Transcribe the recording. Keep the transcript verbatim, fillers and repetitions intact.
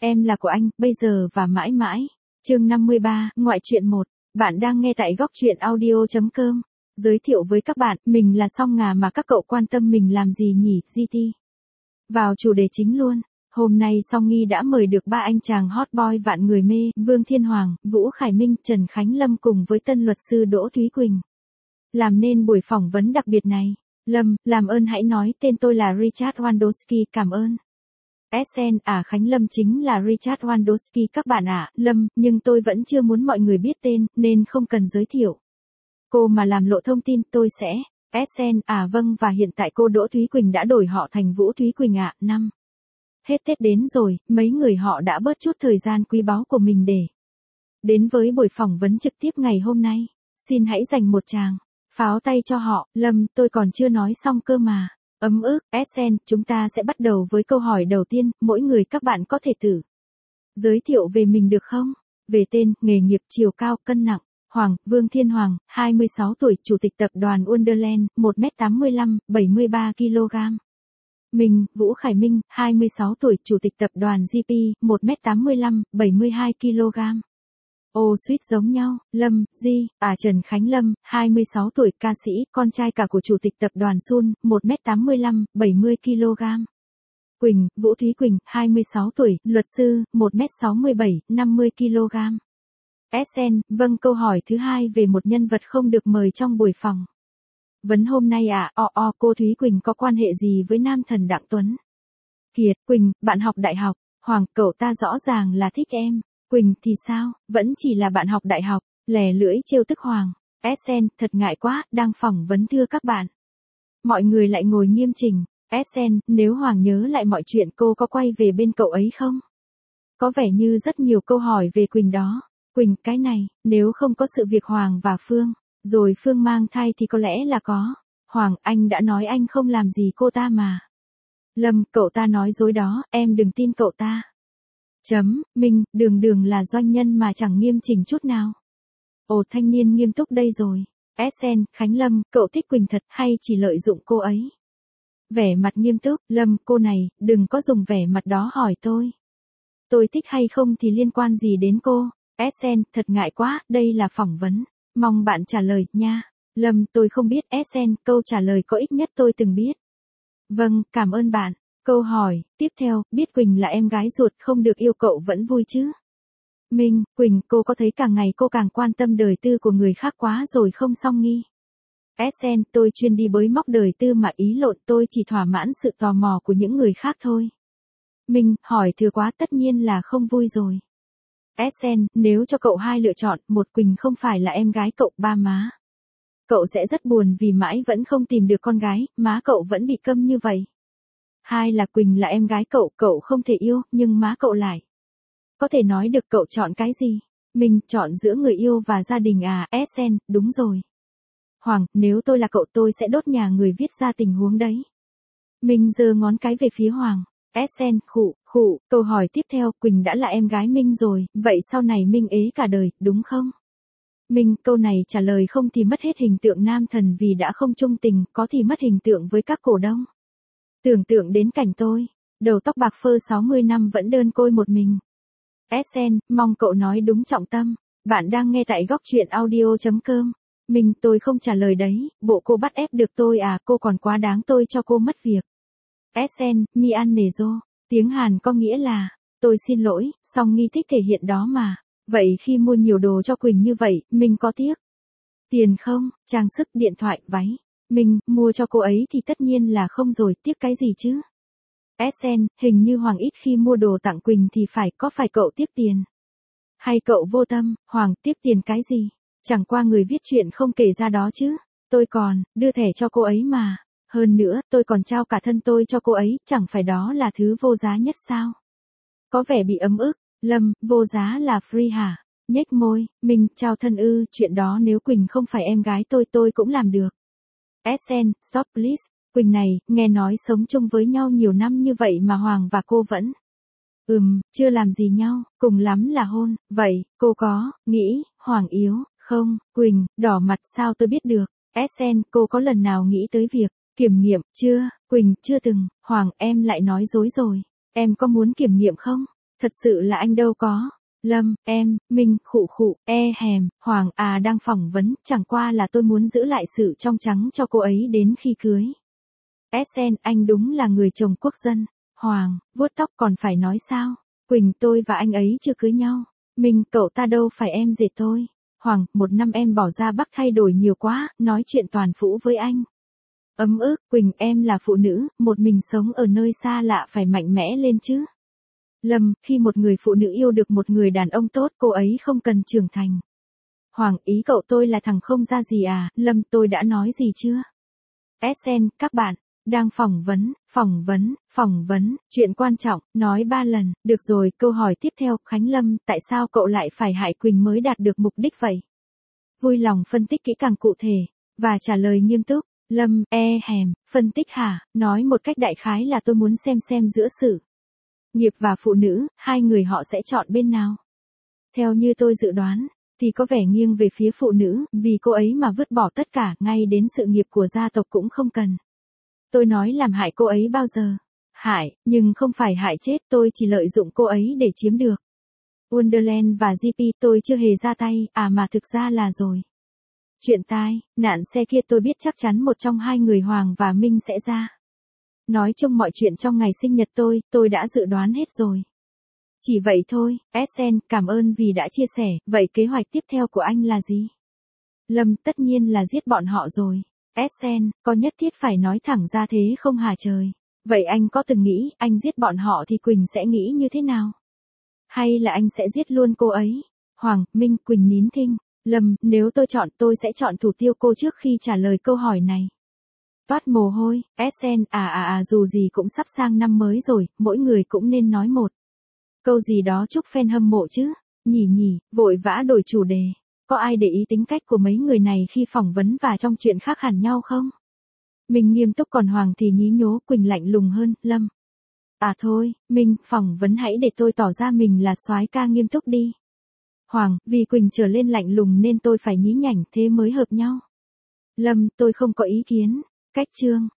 Em là của anh, bây giờ và mãi mãi. Chương năm mươi ba, ngoại truyện một. Bạn đang nghe tại góc truyện audio chấm com. Giới thiệu với các bạn, mình là Song Ngà mà các cậu quan tâm mình làm gì nhỉ, giê tê. Vào chủ đề chính luôn. Hôm nay Song Nghi đã mời được ba anh chàng hot boy vạn người mê, Vương Thiên Hoàng, Vũ Khải Minh, Trần Khánh Lâm cùng với tân luật sư Đỗ Thúy Quỳnh. Làm nên buổi phỏng vấn đặc biệt này. Lâm, làm ơn hãy nói tên tôi là Richard Wandowski, cảm ơn. ét en, à Khánh Lâm chính là Richard Wandowski các bạn ạ, à. Lâm, nhưng tôi vẫn chưa muốn mọi người biết tên, nên không cần giới thiệu. Cô mà làm lộ thông tin tôi sẽ. ét en, à vâng, và hiện tại cô Đỗ Thúy Quỳnh đã đổi họ thành Vũ Thúy Quỳnh ạ, à. Năm. Hết Tết đến rồi, mấy người họ đã bớt chút thời gian quý báu của mình để đến với buổi phỏng vấn trực tiếp ngày hôm nay. Xin hãy dành một tràng pháo tay cho họ. Lâm, tôi còn chưa nói xong cơ mà. Ấm ức, ét en, chúng ta sẽ bắt đầu với câu hỏi đầu tiên, mỗi người các bạn có thể tự giới thiệu về mình được không? Về tên, nghề nghiệp, chiều cao, cân nặng. Hoàng, Vương Thiên Hoàng, hai mươi sáu tuổi, Chủ tịch tập đoàn Wonderland, một mét tám mươi lăm, bảy mươi ba ki lô gam. Mình, Vũ Khải Minh, hai mươi sáu tuổi, Chủ tịch tập đoàn giê pê, một mét tám mươi lăm, bảy mươi hai ki lô gam. Ô suýt giống nhau. Lâm, Di, à Trần Khánh Lâm, hai mươi sáu tuổi, ca sĩ, con trai cả của Chủ tịch tập đoàn Sun, một mét tám mươi lăm, bảy mươi ki lô gam. Quỳnh, Vũ Thúy Quỳnh, hai mươi sáu tuổi, luật sư, một mét sáu mươi bảy, năm mươi ki lô gam. ét en, vâng, câu hỏi thứ hai về một nhân vật không được mời trong buổi phỏng vấn hôm nay à, o o cô Thúy Quỳnh có quan hệ gì với nam thần Đặng Tuấn Kiệt? Quỳnh, bạn học đại học. Hoàng, cậu ta rõ ràng là thích em. Quỳnh, thì sao, vẫn chỉ là bạn học đại học. Lè lưỡi trêu tức Hoàng. ét en, thật ngại quá, đang phỏng vấn thưa các bạn. Mọi người lại ngồi nghiêm chỉnh. ét en, nếu Hoàng nhớ lại mọi chuyện cô có quay về bên cậu ấy không? Có vẻ như rất nhiều câu hỏi về Quỳnh đó. Quỳnh, cái này, nếu không có sự việc Hoàng và Phương, rồi Phương mang thai thì có lẽ là có. Hoàng, anh đã nói anh không làm gì cô ta mà. Lâm, cậu ta nói dối đó, em đừng tin cậu ta. Chấm, Minh, đường đường là doanh nhân mà chẳng nghiêm chỉnh chút nào. Ồ, thanh niên nghiêm túc đây rồi. ét en, Khánh Lâm, cậu thích Quỳnh thật hay chỉ lợi dụng cô ấy? Vẻ mặt nghiêm túc. Lâm, cô này, đừng có dùng vẻ mặt đó hỏi tôi. Tôi thích hay không thì liên quan gì đến cô? ét en, thật ngại quá, đây là phỏng vấn. Mong bạn trả lời, nha. Lâm, tôi không biết. ét en, câu trả lời có ít nhất tôi từng biết. Vâng, cảm ơn bạn. Câu hỏi tiếp theo, biết Quỳnh là em gái ruột không được yêu cậu vẫn vui chứ? Minh, Quỳnh, cô có thấy càng ngày cô càng quan tâm đời tư của người khác quá rồi không Song Nghi? ét en, tôi chuyên đi bới móc đời tư mà ý lộn, tôi chỉ thỏa mãn sự tò mò của những người khác thôi. Minh, hỏi thừa quá, tất nhiên là không vui rồi. ét en, nếu cho cậu hai lựa chọn, một, Quỳnh không phải là em gái cậu, ba, má cậu sẽ rất buồn vì mãi vẫn không tìm được con gái, má cậu vẫn bị câm như vậy. Hai là Quỳnh là em gái cậu, cậu không thể yêu, nhưng má cậu lại có thể nói được, cậu chọn cái gì? Mình chọn giữa người yêu và gia đình à, ét en, đúng rồi. Hoàng, nếu tôi là cậu tôi sẽ đốt nhà người viết ra tình huống đấy. Minh giơ ngón cái về phía Hoàng. ét en, khụ, khụ, câu hỏi tiếp theo, Quỳnh đã là em gái Minh rồi, vậy sau này Minh ế cả đời, đúng không? Minh, câu này trả lời không thì mất hết hình tượng nam thần vì đã không trung tình, có thì mất hình tượng với các cổ đông. Tưởng tượng đến cảnh tôi, đầu tóc bạc phơ sáu mươi năm vẫn đơn côi một mình. ét en, mong cậu nói đúng trọng tâm. Bạn đang nghe tại góc truyện audio chấm com. Mình, tôi không trả lời đấy, bộ cô bắt ép được tôi à, cô còn quá đáng tôi cho cô mất việc. ét en, mi an nề dô. Tiếng Hàn có nghĩa là, tôi xin lỗi, Song Nghi thích thể hiện đó mà. Vậy khi mua nhiều đồ cho Quỳnh như vậy, mình có tiếc tiền không? Trang sức, điện thoại, váy. Mình, mua cho cô ấy thì tất nhiên là không rồi, tiếc cái gì chứ? ét en, hình như Hoàng ít khi mua đồ tặng Quỳnh thì phải, có phải cậu tiếc tiền? Hay cậu vô tâm? Hoàng, tiếc tiền cái gì? Chẳng qua người viết chuyện không kể ra đó chứ. Tôi còn, đưa thẻ cho cô ấy mà. Hơn nữa, tôi còn trao cả thân tôi cho cô ấy, chẳng phải đó là thứ vô giá nhất sao? Có vẻ bị ấm ức. Lâm, vô giá là free hả? Nhếch môi, mình, trao thân ư, chuyện đó nếu Quỳnh không phải em gái tôi tôi cũng làm được. ét en, stop please. Quỳnh này, nghe nói sống chung với nhau nhiều năm như vậy mà Hoàng và cô vẫn Ừm, chưa làm gì nhau, cùng lắm là hôn. Vậy, cô có nghĩ Hoàng yếu không? Quỳnh, đỏ mặt, sao tôi biết được? ét en, cô có lần nào nghĩ tới việc kiểm nghiệm chưa? Quỳnh, chưa từng. Hoàng, em lại nói dối rồi. Em có muốn kiểm nghiệm không? Thật sự là anh đâu có. Lâm, em, Minh, khụ khụ, e hèm, Hoàng à đang phỏng vấn, chẳng qua là tôi muốn giữ lại sự trong trắng cho cô ấy đến khi cưới. ét en, anh đúng là người chồng quốc dân. Hoàng, vuốt tóc còn phải nói sao? Quỳnh, tôi và anh ấy chưa cưới nhau. Minh, cậu ta đâu phải em dệt tôi. Hoàng, một năm em bỏ ra Bắc thay đổi nhiều quá, nói chuyện toàn phũ với anh. Ấm ức, Quỳnh, em là phụ nữ, một mình sống ở nơi xa lạ phải mạnh mẽ lên chứ. Lâm, khi một người phụ nữ yêu được một người đàn ông tốt, cô ấy không cần trưởng thành. Hoàng, ý cậu tôi là thằng không ra gì à? Lâm, tôi đã nói gì chưa? ét en, các bạn, đang phỏng vấn, phỏng vấn, phỏng vấn, chuyện quan trọng, nói ba lần, được rồi, câu hỏi tiếp theo, Khánh Lâm, tại sao cậu lại phải hại Quỳnh mới đạt được mục đích vậy? Vui lòng phân tích kỹ càng cụ thể, và trả lời nghiêm túc. Lâm, e hèm, phân tích hả, nói một cách đại khái là tôi muốn xem xem giữa sự nghiệp và phụ nữ, hai người họ sẽ chọn bên nào. Theo như tôi dự đoán, thì có vẻ nghiêng về phía phụ nữ, vì cô ấy mà vứt bỏ tất cả, ngay đến sự nghiệp của gia tộc cũng không cần. Tôi nói làm hại cô ấy bao giờ? Hại, nhưng không phải hại chết, tôi chỉ lợi dụng cô ấy để chiếm được. Wonderland và giê pê tôi chưa hề ra tay, à mà thực ra là rồi. Chuyện tai, nạn xe kia tôi biết chắc chắn một trong hai người Hoàng và Minh sẽ ra. Nói chung mọi chuyện trong ngày sinh nhật tôi, tôi đã dự đoán hết rồi. Chỉ vậy thôi, ét en, cảm ơn vì đã chia sẻ, vậy kế hoạch tiếp theo của anh là gì? Lâm, tất nhiên là giết bọn họ rồi. ét en, có nhất thiết phải nói thẳng ra thế không hả trời? Vậy anh có từng nghĩ, anh giết bọn họ thì Quỳnh sẽ nghĩ như thế nào? Hay là anh sẽ giết luôn cô ấy? Hoàng, Minh, Quỳnh nín thinh. Lâm, nếu tôi chọn tôi sẽ chọn thủ tiêu cô trước khi trả lời câu hỏi này. Toát mồ hôi, ét en, à à à dù gì cũng sắp sang năm mới rồi, mỗi người cũng nên nói một câu gì đó chúc fan hâm mộ chứ. Nhỉ nhỉ, vội vã đổi chủ đề. Có ai để ý tính cách của mấy người này khi phỏng vấn và trong chuyện khác hẳn nhau không? Mình nghiêm túc còn Hoàng thì nhí nhố, Quỳnh lạnh lùng hơn. Lâm. À thôi, Minh, phỏng vấn hãy để tôi tỏ ra mình là soái ca nghiêm túc đi. Hoàng, vì Quỳnh trở lên lạnh lùng nên tôi phải nhí nhảnh thế mới hợp nhau. Lâm, tôi không có ý kiến. Cách chương.